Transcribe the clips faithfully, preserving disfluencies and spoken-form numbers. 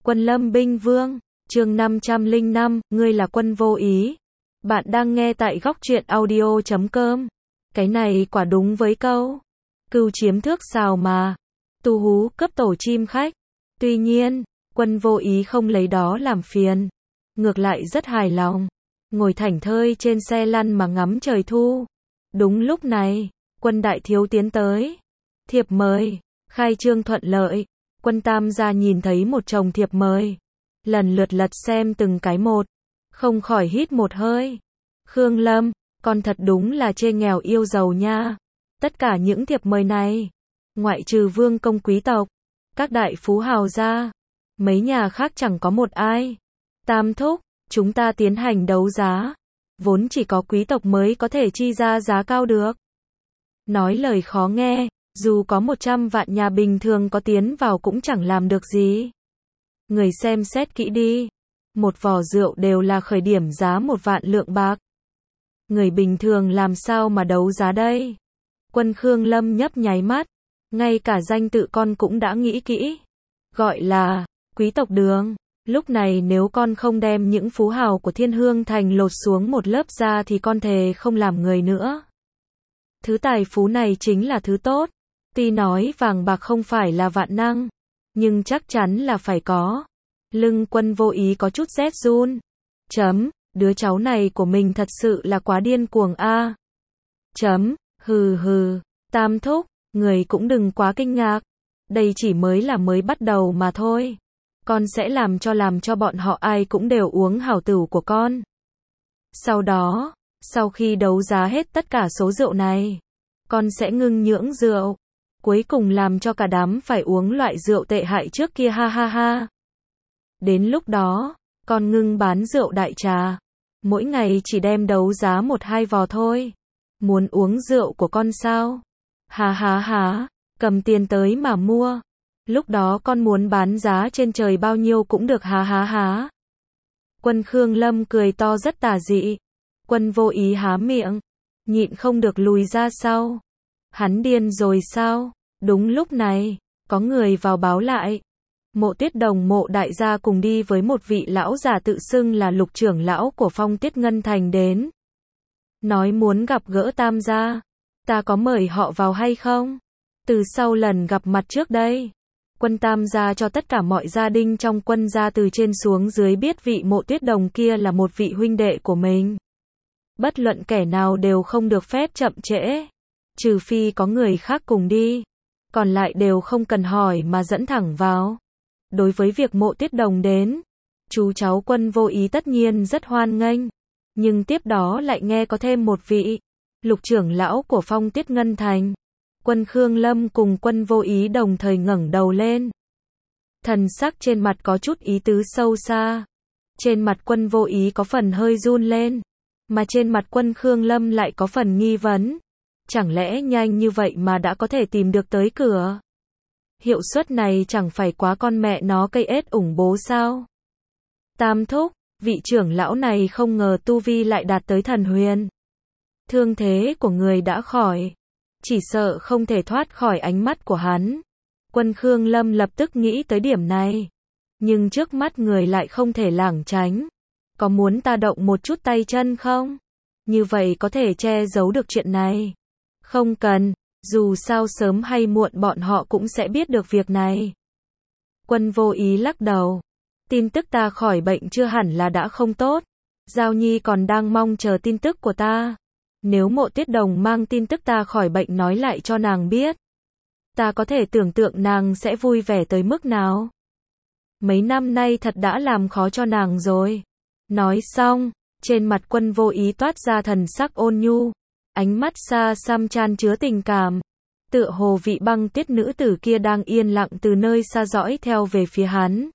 Quân Lâm binh vương, chương năm trăm lẻ năm, ngươi là Quân Vô Ý. Bạn đang nghe tại góc truyện audio chấm com. Cái này quả đúng với câu cừu chiếm thước sào mà. Tu hú cấp tổ chim khách. Tuy nhiên, Quân Vô Ý không lấy đó làm phiền. Ngược lại rất hài lòng. Ngồi thảnh thơi trên xe lăn mà ngắm trời thu. Đúng lúc này, Quân đại thiếu tiến tới. Thiệp mời, khai trương thuận lợi. Quân tam gia nhìn thấy một chồng thiệp mời. Lần lượt lật xem từng cái một. Không khỏi hít một hơi. Khương Lâm, con thật đúng là chê nghèo yêu giàu nha. Tất cả những thiệp mời này, ngoại trừ vương công quý tộc, các đại phú hào gia, mấy nhà khác chẳng có một ai. Tam thúc, chúng ta tiến hành đấu giá. Vốn chỉ có quý tộc mới có thể chi ra giá cao được. Nói lời khó nghe, dù có một trăm vạn nhà bình thường có tiến vào cũng chẳng làm được gì. Người xem xét kỹ đi. Một vò rượu đều là khởi điểm giá một vạn lượng bạc. Người bình thường làm sao mà đấu giá đây? Quân Khương Lâm nhấp nháy mắt. Ngay cả danh tự con cũng đã nghĩ kỹ. Gọi là quý tộc đường. Lúc này nếu con không đem những phú hào của Thiên Hương Thành lột xuống một lớp ra thì con thề không làm người nữa. Thứ tài phú này chính là thứ tốt. Tuy nói vàng bạc không phải là vạn năng, nhưng chắc chắn là phải có. Lưng Quân Vô Ý có chút rét run. Chấm, đứa cháu này của mình thật sự là quá điên cuồng a. Chấm, hừ hừ, tam thúc, người cũng đừng quá kinh ngạc. Đây chỉ mới là mới bắt đầu mà thôi. Con sẽ làm cho làm cho bọn họ ai cũng đều uống hảo tửu của con. Sau đó, sau khi đấu giá hết tất cả số rượu này, con sẽ ngưng nhưỡng rượu. Cuối cùng làm cho cả đám phải uống loại rượu tệ hại trước kia ha ha ha. Đến lúc đó, con ngưng bán rượu đại trà. Mỗi ngày chỉ đem đấu giá một hai vò thôi. Muốn uống rượu của con sao? Hà hà hà, cầm tiền tới mà mua. Lúc đó con muốn bán giá trên trời bao nhiêu cũng được hà hà hà. Quân Khương Lâm cười to rất tà dị. Quân Vô Ý há miệng, nhịn không được lùi ra sau. Hắn điên rồi sao? Đúng lúc này, có người vào báo lại. Mộ Tuyết Đồng Mộ đại gia cùng đi với một vị lão già tự xưng là Lục trưởng lão của Phong Tiết Ngân Thành đến. Nói muốn gặp gỡ tam gia. Ta có mời họ vào hay không? Từ sau lần gặp mặt trước đây, Quân tam gia cho tất cả mọi gia đình trong quân gia từ trên xuống dưới biết vị Mộ Tuyết Đồng kia là một vị huynh đệ của mình. Bất luận kẻ nào đều không được phép chậm trễ. Trừ phi có người khác cùng đi. Còn lại đều không cần hỏi mà dẫn thẳng vào. Đối với việc Mộ Tuyết Đồng đến, chú cháu Quân Vô Ý tất nhiên rất hoan nghênh. Nhưng tiếp đó lại nghe có thêm một vị Lục trưởng lão của Phong Tiết Ngân Thành. Quân Khương Lâm cùng Quân Vô Ý đồng thời ngẩng đầu lên. Thần sắc trên mặt có chút ý tứ sâu xa. Trên mặt Quân Vô Ý có phần hơi run lên, mà trên mặt Quân Khương Lâm lại có phần nghi vấn. Chẳng lẽ nhanh như vậy mà đã có thể tìm được tới cửa? Hiệu suất này chẳng phải quá con mẹ nó cây ết ủng bố sao? Tam thúc, vị trưởng lão này không ngờ tu vi lại đạt tới thần huyền. Thương thế của người đã khỏi, chỉ sợ không thể thoát khỏi ánh mắt của hắn. Quân Khương Lâm lập tức nghĩ tới điểm này. Nhưng trước mắt người lại không thể lảng tránh. Có muốn ta động một chút tay chân không? Như vậy có thể che giấu được chuyện này. Không cần, dù sao sớm hay muộn bọn họ cũng sẽ biết được việc này. Quân Vô Ý lắc đầu. Tin tức ta khỏi bệnh chưa hẳn là đã không tốt. Giao Nhi còn đang mong chờ tin tức của ta. Nếu Mộ Tuyết Đồng mang tin tức ta khỏi bệnh nói lại cho nàng biết, ta có thể tưởng tượng nàng sẽ vui vẻ tới mức nào. Mấy năm nay thật đã làm khó cho nàng rồi. Nói xong, trên mặt Quân Vô Ý toát ra thần sắc ôn nhu. Ánh mắt xa xăm chan chứa tình cảm. Tựa hồ vị Băng Tiết nữ tử kia đang yên lặng từ nơi xa dõi theo về phía hắn.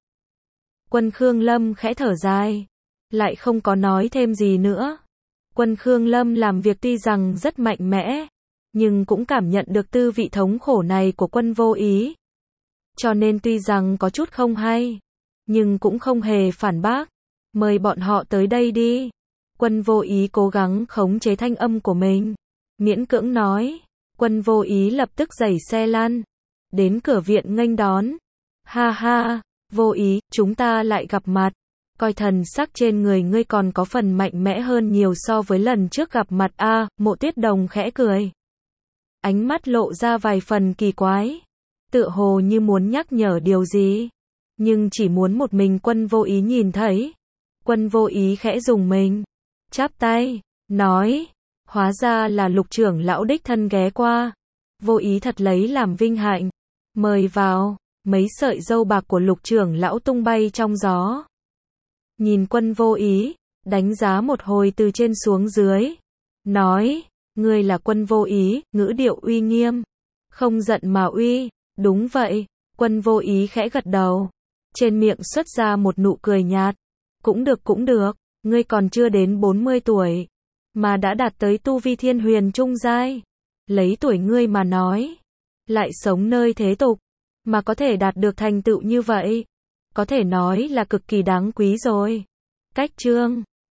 Quân Khương Lâm khẽ thở dài. Lại không có nói thêm gì nữa. Quân Khương Lâm làm việc tuy rằng rất mạnh mẽ, nhưng cũng cảm nhận được tư vị thống khổ này của Quân Vô Ý. Cho nên tuy rằng có chút không hay, nhưng cũng không hề phản bác. Mời bọn họ tới đây đi. Quân Vô Ý cố gắng khống chế thanh âm của mình. Miễn cưỡng nói. Quân Vô Ý lập tức giày xe lăn. Đến cửa viện nghênh đón. Ha ha, Vô ý, chúng ta lại gặp mặt. Coi thần sắc trên người ngươi còn có phần mạnh mẽ hơn nhiều so với lần trước gặp mặt a. À, Mộ Tuyết Đồng khẽ cười. Ánh mắt lộ ra vài phần kỳ quái. Tựa hồ như muốn nhắc nhở điều gì. Nhưng chỉ muốn một mình Quân Vô Ý nhìn thấy. Quân Vô Ý khẽ dùng mình. Chắp tay, nói. Hóa ra là Lục trưởng lão đích thân ghé qua. Vô Ý thật lấy làm vinh hạnh. Mời vào. Mấy sợi râu bạc của Lục trưởng lão tung bay trong gió. Nhìn Quân Vô Ý, đánh giá một hồi từ trên xuống dưới. Nói, ngươi là Quân Vô Ý, ngữ điệu uy nghiêm. Không giận mà uy, đúng vậy. Quân Vô Ý khẽ gật đầu. Trên miệng xuất ra một nụ cười nhạt. Cũng được cũng được, ngươi còn chưa đến bốn mươi tuổi. Mà đã đạt tới tu vi thiên huyền trung giai. Lấy tuổi ngươi mà nói. Lại sống nơi thế tục. Mà có thể đạt được thành tựu như vậy. Có thể nói là cực kỳ đáng quý rồi. Cách chương